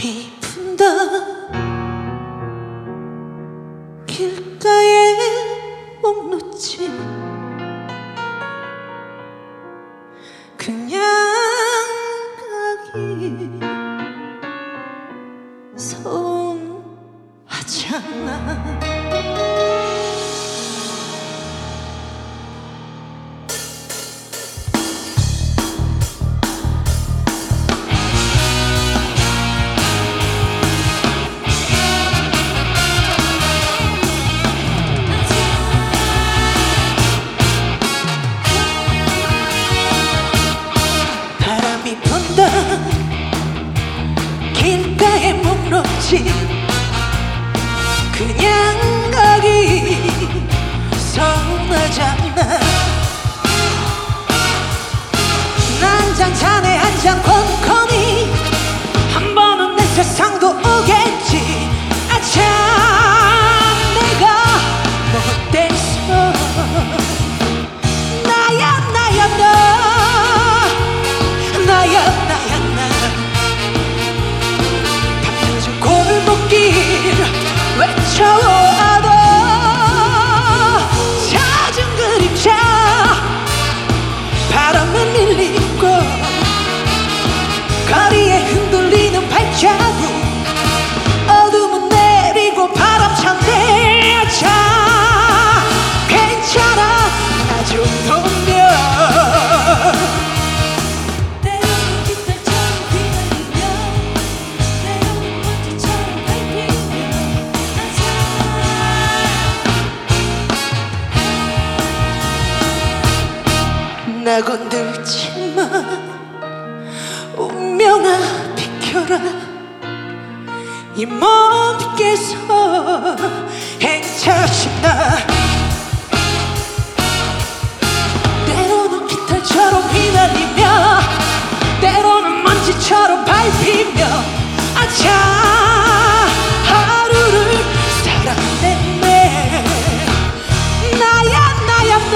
바람이 분다 길가에 목 놓지 그냥 가기 서운하잖아. 바람이 분다 길가에 목 놓지 그냥 가기 서운하잖아. 난 잔잔해 한 잔 komkom이 한 번은 내 세상도 오겠지. 아참 내가 못됐어. 나야 나야 나 나야 나야 나 밤늦은 골목길 외쳐와도 잦은 그림자 바람에 밀리고 거리에 흔들리는 발자국 어둠은 내리고 바람 찬대. 자 괜찮아 나 좀 보면 나 건들지 마 운명아 비켜라. 이 먼 빛께서 행차하신다. 때로는 깃털처럼 휘날리며 때로는 먼지처럼 밟히며 아차 하루를 살아냈네. 나야 나야 나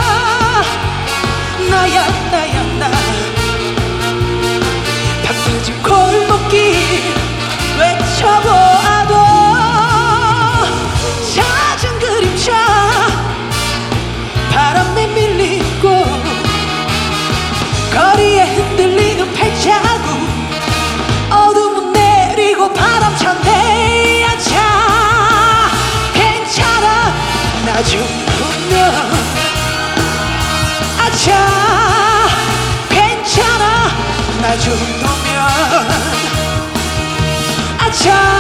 나야 나야 나 밤늦은 골목길 외쳐보아도 잦은 그림자 바람에 밀리고 거리에 흔들리는 발자국 어둠은 내리고 바람 찬대. 아차 괜찮아 나 좀 보면 아차 괜찮아 나 정도면 아차